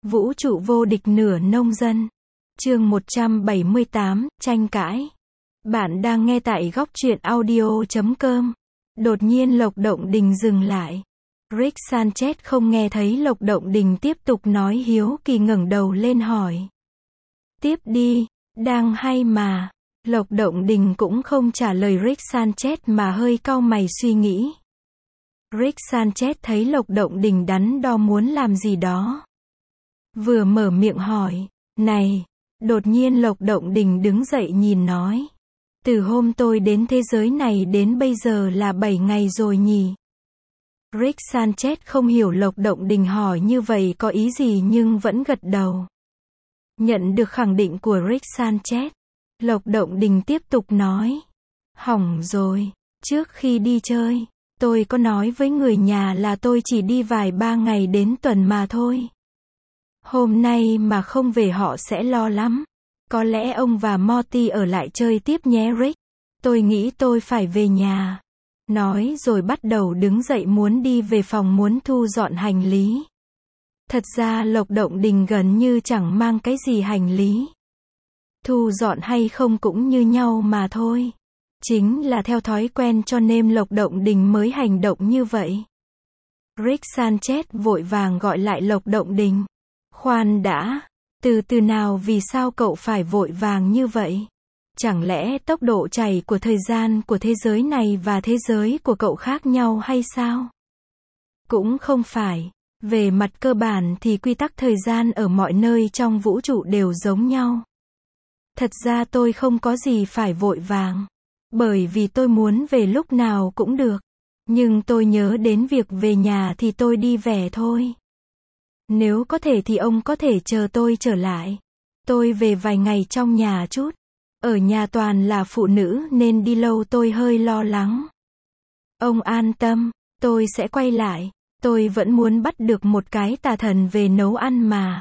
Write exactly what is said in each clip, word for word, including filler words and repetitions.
Vũ trụ vô địch nửa nông dân. Chương một trăm bảy mươi tám, tranh cãi. Bạn đang nghe tại góc truyện audio chấm com. Đột nhiên Lộc Động Đình dừng lại. Rick Sanchez không nghe thấy Lộc Động Đình tiếp tục nói, hiếu kỳ ngẩng đầu lên hỏi. Tiếp đi, đang hay mà. Lộc Động Đình cũng không trả lời Rick Sanchez mà hơi cau mày suy nghĩ. Rick Sanchez thấy Lộc Động Đình đắn đo muốn làm gì đó. Vừa mở miệng hỏi, này, đột nhiên Lộc Động Đình đứng dậy nhìn nói. Từ hôm tôi đến thế giới này đến bây giờ là bảy ngày rồi nhỉ? Rick Sanchez không hiểu Lộc Động Đình hỏi như vậy có ý gì nhưng vẫn gật đầu. Nhận được khẳng định của Rick Sanchez, Lộc Động Đình tiếp tục nói. Hỏng rồi, trước khi đi chơi, tôi có nói với người nhà là tôi chỉ đi vài ba ngày đến tuần mà thôi. Hôm nay mà không về họ sẽ lo lắm. Có lẽ ông và Morty ở lại chơi tiếp nhé Rick. Tôi nghĩ tôi phải về nhà. Nói rồi bắt đầu đứng dậy muốn đi về phòng muốn thu dọn hành lý. Thật ra Lộc Động Đình gần như chẳng mang cái gì hành lý. Thu dọn hay không cũng như nhau mà thôi. Chính là theo thói quen cho nên Lộc Động Đình mới hành động như vậy. Rick Sanchez vội vàng gọi lại Lộc Động Đình. Khoan đã, từ từ nào, vì sao cậu phải vội vàng như vậy? Chẳng lẽ tốc độ chảy của thời gian của thế giới này và thế giới của cậu khác nhau hay sao? Cũng không phải. Về mặt cơ bản thì quy tắc thời gian ở mọi nơi trong vũ trụ đều giống nhau. Thật ra tôi không có gì phải vội vàng. Bởi vì tôi muốn về lúc nào cũng được. Nhưng tôi nhớ đến việc về nhà thì tôi đi về thôi. Nếu có thể thì ông có thể chờ tôi trở lại. Tôi về vài ngày trong nhà chút. Ở nhà toàn là phụ nữ nên đi lâu tôi hơi lo lắng. Ông an tâm, tôi sẽ quay lại. Tôi vẫn muốn bắt được một cái tà thần về nấu ăn mà.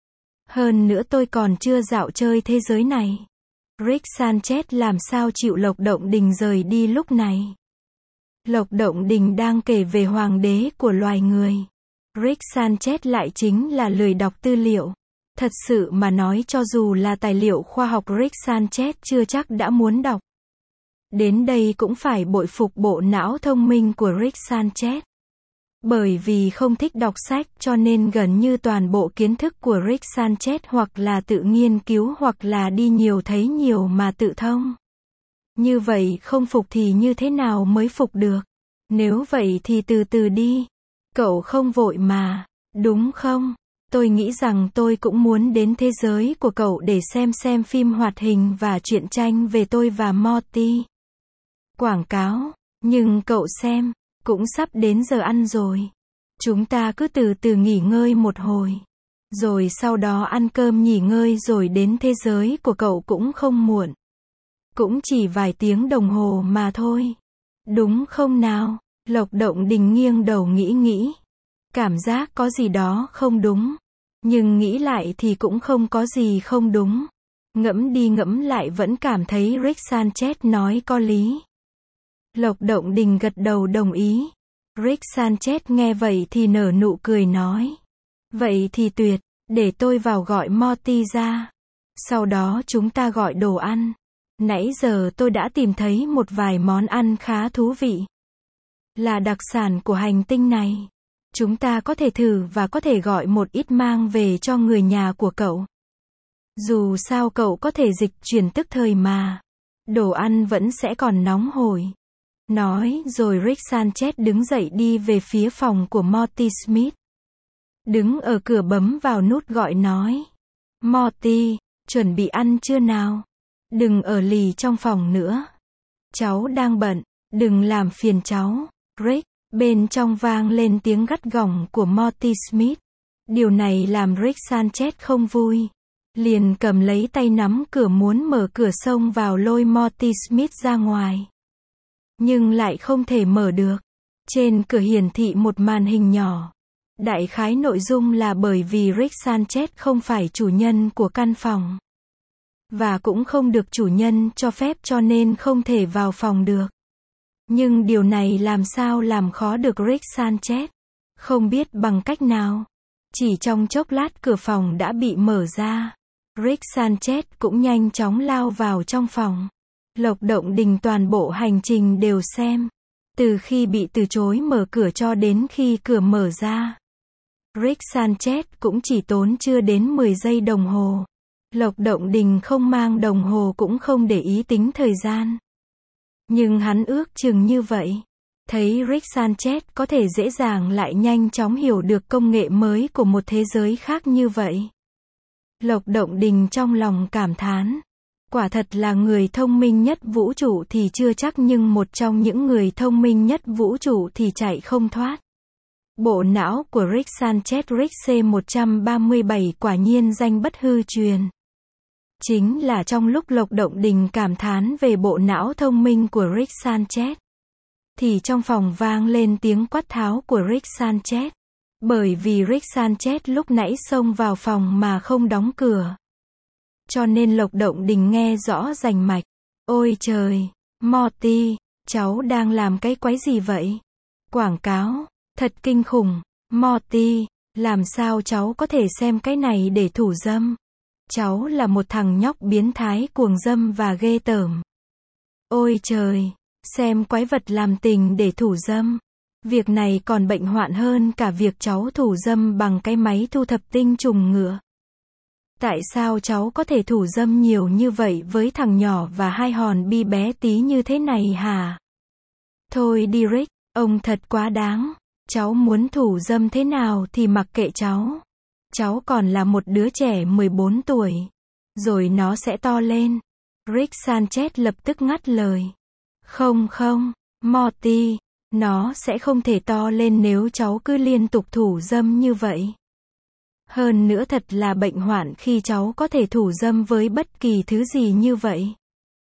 Hơn nữa tôi còn chưa dạo chơi thế giới này. Rick Sanchez làm sao chịu Lộc Động Đình rời đi lúc này. Lộc Động Đình đang kể về hoàng đế của loài người. Rick Sanchez lại chính là lười đọc tư liệu. Thật sự mà nói, cho dù là tài liệu khoa học Rick Sanchez chưa chắc đã muốn đọc. Đến đây cũng phải bội phục bộ não thông minh của Rick Sanchez. Bởi vì không thích đọc sách cho nên gần như toàn bộ kiến thức của Rick Sanchez hoặc là tự nghiên cứu hoặc là đi nhiều thấy nhiều mà tự thông. Như vậy không phục thì như thế nào mới phục được? Nếu vậy thì từ từ đi. Cậu không vội mà, đúng không? Tôi nghĩ rằng tôi cũng muốn đến thế giới của cậu để xem xem phim hoạt hình và truyện tranh về tôi và Morty. Quảng cáo, nhưng cậu xem, cũng sắp đến giờ ăn rồi. Chúng ta cứ từ từ nghỉ ngơi một hồi. Rồi sau đó ăn cơm nghỉ ngơi rồi đến thế giới của cậu cũng không muộn. Cũng chỉ vài tiếng đồng hồ mà thôi. Đúng không nào? Lộc Động Đình nghiêng đầu nghĩ nghĩ. Cảm giác có gì đó không đúng. Nhưng nghĩ lại thì cũng không có gì không đúng. Ngẫm đi ngẫm lại vẫn cảm thấy Rick Sanchez nói có lý. Lộc Động Đình gật đầu đồng ý. Rick Sanchez nghe vậy thì nở nụ cười nói. Vậy thì tuyệt, để tôi vào gọi Morty ra. Sau đó chúng ta gọi đồ ăn. Nãy giờ tôi đã tìm thấy một vài món ăn khá thú vị. Là đặc sản của hành tinh này. Chúng ta có thể thử và có thể gọi một ít mang về cho người nhà của cậu. Dù sao cậu có thể dịch chuyển tức thời mà. Đồ ăn vẫn sẽ còn nóng hổi. Nói rồi Rick Sanchez đứng dậy đi về phía phòng của Morty Smith. Đứng ở cửa bấm vào nút gọi nói. Morty, chuẩn bị ăn chưa nào? Đừng ở lì trong phòng nữa. Cháu đang bận, đừng làm phiền cháu. Rick, bên trong vang lên tiếng gắt gỏng của Morty Smith. Điều này làm Rick Sanchez không vui. Liền cầm lấy tay nắm cửa muốn mở cửa xông vào lôi Morty Smith ra ngoài. Nhưng lại không thể mở được. Trên cửa hiển thị một màn hình nhỏ. Đại khái nội dung là bởi vì Rick Sanchez không phải chủ nhân của căn phòng. Và cũng không được chủ nhân cho phép cho nên không thể vào phòng được. Nhưng điều này làm sao làm khó được Rick Sanchez. Không biết bằng cách nào. Chỉ trong chốc lát cửa phòng đã bị mở ra. Rick Sanchez cũng nhanh chóng lao vào trong phòng. Lộc Động Đình toàn bộ hành trình đều xem. Từ khi bị từ chối mở cửa cho đến khi cửa mở ra. Rick Sanchez cũng chỉ tốn chưa đến mười giây đồng hồ. Lộc Động Đình không mang đồng hồ cũng không để ý tính thời gian. Nhưng hắn ước chừng như vậy. Thấy Rick Sanchez có thể dễ dàng lại nhanh chóng hiểu được công nghệ mới của một thế giới khác như vậy. Lộc Động Đình trong lòng cảm thán. Quả thật là người thông minh nhất vũ trụ thì chưa chắc nhưng một trong những người thông minh nhất vũ trụ thì chạy không thoát. Bộ não của Rick Sanchez Rick C một ba bảy quả nhiên danh bất hư truyền. Chính là trong lúc Lộc Động Đình cảm thán về bộ não thông minh của Rick Sanchez, thì trong phòng vang lên tiếng quát tháo của Rick Sanchez. Bởi vì Rick Sanchez lúc nãy xông vào phòng mà không đóng cửa. Cho nên Lộc Động Đình nghe rõ rành mạch. Ôi trời, Morty, cháu đang làm cái quái gì vậy? Quảng cáo, thật kinh khủng. Morty, làm sao cháu có thể xem cái này để thủ dâm? Cháu là một thằng nhóc biến thái cuồng dâm và ghê tởm. Ôi trời, xem quái vật làm tình để thủ dâm. Việc này còn bệnh hoạn hơn cả việc cháu thủ dâm bằng cái máy thu thập tinh trùng ngựa. Tại sao cháu có thể thủ dâm nhiều như vậy với thằng nhỏ và hai hòn bi bé tí như thế này hả? Thôi đi Rick, ông thật quá đáng. Cháu muốn thủ dâm thế nào thì mặc kệ cháu. Cháu còn là một đứa trẻ mười bốn tuổi. Rồi nó sẽ to lên. Rick Sanchez lập tức ngắt lời. Không không, Morty, nó sẽ không thể to lên nếu cháu cứ liên tục thủ dâm như vậy. Hơn nữa thật là bệnh hoạn khi cháu có thể thủ dâm với bất kỳ thứ gì như vậy.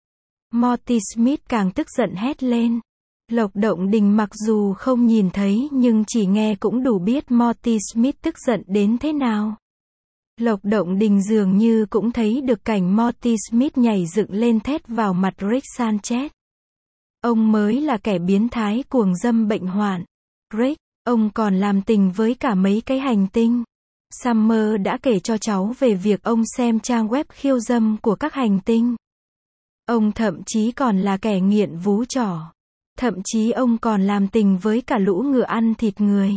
Morty Smith càng tức giận hét lên. Lộc Động Đình mặc dù không nhìn thấy nhưng chỉ nghe cũng đủ biết Morty Smith tức giận đến thế nào. Lộc Động Đình dường như cũng thấy được cảnh Morty Smith nhảy dựng lên thét vào mặt Rick Sanchez. Ông mới là kẻ biến thái cuồng dâm bệnh hoạn. Rick, ông còn làm tình với cả mấy cái hành tinh. Summer đã kể cho cháu về việc ông xem trang web khiêu dâm của các hành tinh. Ông thậm chí còn là kẻ nghiện vú trỏ. Thậm chí ông còn làm tình với cả lũ ngựa ăn thịt người.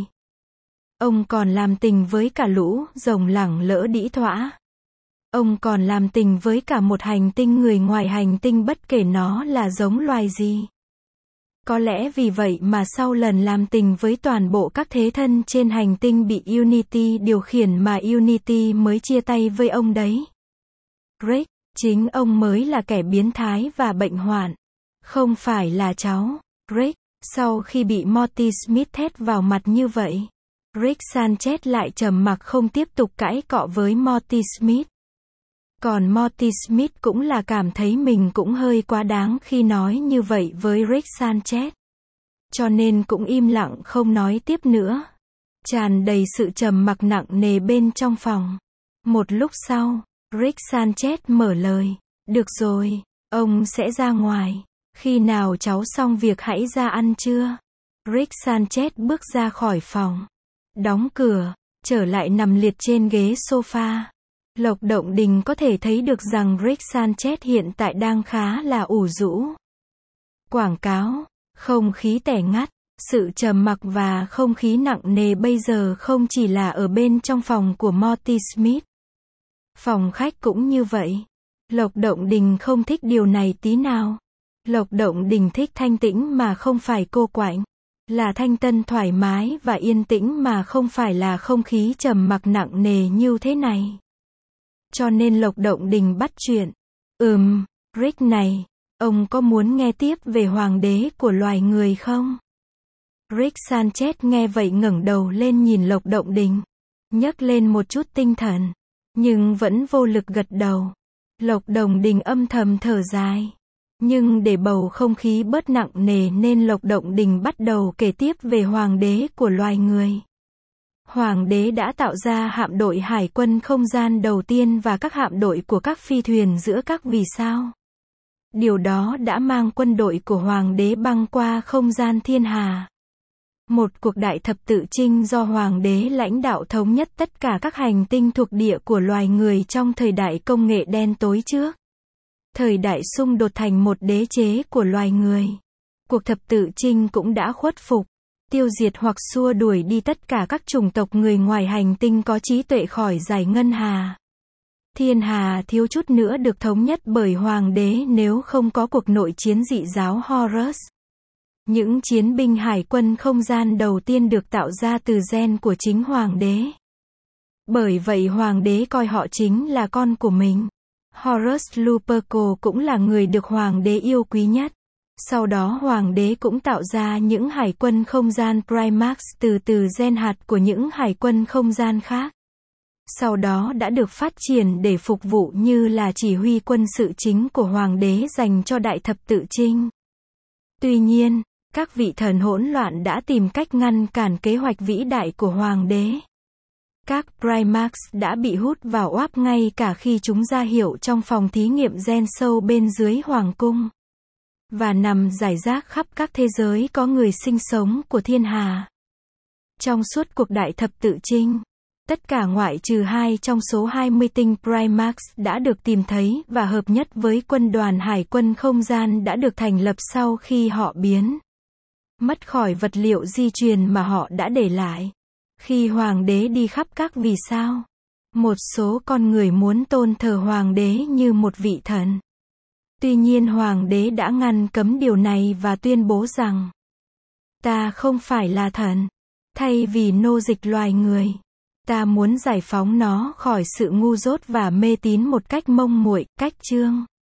Ông còn làm tình với cả lũ rồng lẳng lỡ đĩ thõa. Ông còn làm tình với cả một hành tinh người ngoài hành tinh bất kể nó là giống loài gì. Có lẽ vì vậy mà sau lần làm tình với toàn bộ các thế thân trên hành tinh bị Unity điều khiển mà Unity mới chia tay với ông đấy. Rick, chính ông mới là kẻ biến thái và bệnh hoạn. Không phải là cháu. Rick, sau khi bị Morty Smith thét vào mặt như vậy, Rick Sanchez lại trầm mặc không tiếp tục cãi cọ với Morty Smith. Còn Morty Smith cũng là cảm thấy mình cũng hơi quá đáng khi nói như vậy với Rick Sanchez. Cho nên cũng im lặng không nói tiếp nữa. Tràn đầy sự trầm mặc nặng nề bên trong phòng. Một lúc sau, Rick Sanchez mở lời. Được rồi, ông sẽ ra ngoài. Khi nào cháu xong việc hãy ra ăn trưa. Rick Sanchez bước ra khỏi phòng. Đóng cửa, trở lại nằm liệt trên ghế sofa. Lộc Động Đình có thể thấy được rằng Rick Sanchez hiện tại đang khá là ủ rũ. Quảng cáo, không khí tẻ ngắt, sự trầm mặc và không khí nặng nề bây giờ không chỉ là ở bên trong phòng của Morty Smith. Phòng khách cũng như vậy. Lộc Động Đình không thích điều này tí nào. Lộc Động Đình thích thanh tĩnh mà không phải cô quạnh. Là thanh tân thoải mái và yên tĩnh mà không phải là không khí trầm mặc nặng nề như thế này. Cho nên Lộc Động Đình bắt chuyện. Ừm, Rick này, ông có muốn nghe tiếp về hoàng đế của loài người không? Rick Sanchez nghe vậy ngẩng đầu lên nhìn Lộc Động Đình. Nhấc lên một chút tinh thần. Nhưng vẫn vô lực gật đầu. Lộc Động Đình âm thầm thở dài. Nhưng để bầu không khí bớt nặng nề nên Lộc Động Đình bắt đầu kể tiếp về hoàng đế của loài người. Hoàng đế đã tạo ra hạm đội hải quân không gian đầu tiên và các hạm đội của các phi thuyền giữa các vì sao. Điều đó đã mang quân đội của hoàng đế băng qua không gian thiên hà. Một cuộc đại thập tự chinh do hoàng đế lãnh đạo thống nhất tất cả các hành tinh thuộc địa của loài người trong thời đại công nghệ đen tối trước. Thời đại xung đột thành một đế chế của loài người. Cuộc thập tự chinh cũng đã khuất phục, tiêu diệt hoặc xua đuổi đi tất cả các chủng tộc người ngoài hành tinh có trí tuệ khỏi giải ngân hà. Thiên hà thiếu chút nữa được thống nhất bởi hoàng đế nếu không có cuộc nội chiến dị giáo Horus. Những chiến binh hải quân không gian đầu tiên được tạo ra từ gen của chính hoàng đế. Bởi vậy hoàng đế coi họ chính là con của mình. Horus Lupercal cũng là người được hoàng đế yêu quý nhất. Sau đó hoàng đế cũng tạo ra những hải quân không gian Primax từ từ gen hạt của những hải quân không gian khác. Sau đó đã được phát triển để phục vụ như là chỉ huy quân sự chính của hoàng đế dành cho đại thập tự chinh. Tuy nhiên, các vị thần hỗn loạn đã tìm cách ngăn cản kế hoạch vĩ đại của hoàng đế. Các Primax đã bị hút vào oáp ngay cả khi chúng ra hiệu trong phòng thí nghiệm gen sâu bên dưới hoàng cung. Và nằm rải rác khắp các thế giới có người sinh sống của thiên hà. Trong suốt cuộc đại thập tự chinh, tất cả ngoại trừ hai trong số hai mươi tinh Primax đã được tìm thấy và hợp nhất với quân đoàn hải quân không gian đã được thành lập sau khi họ biến mất khỏi vật liệu di truyền mà họ đã để lại. Khi hoàng đế đi khắp các vì sao, một số con người muốn tôn thờ hoàng đế như một vị thần. Tuy nhiên hoàng đế đã ngăn cấm điều này và tuyên bố rằng, ta không phải là thần. Thay vì nô dịch loài người, ta muốn giải phóng nó khỏi sự ngu dốt và mê tín một cách mông muội, cách chương.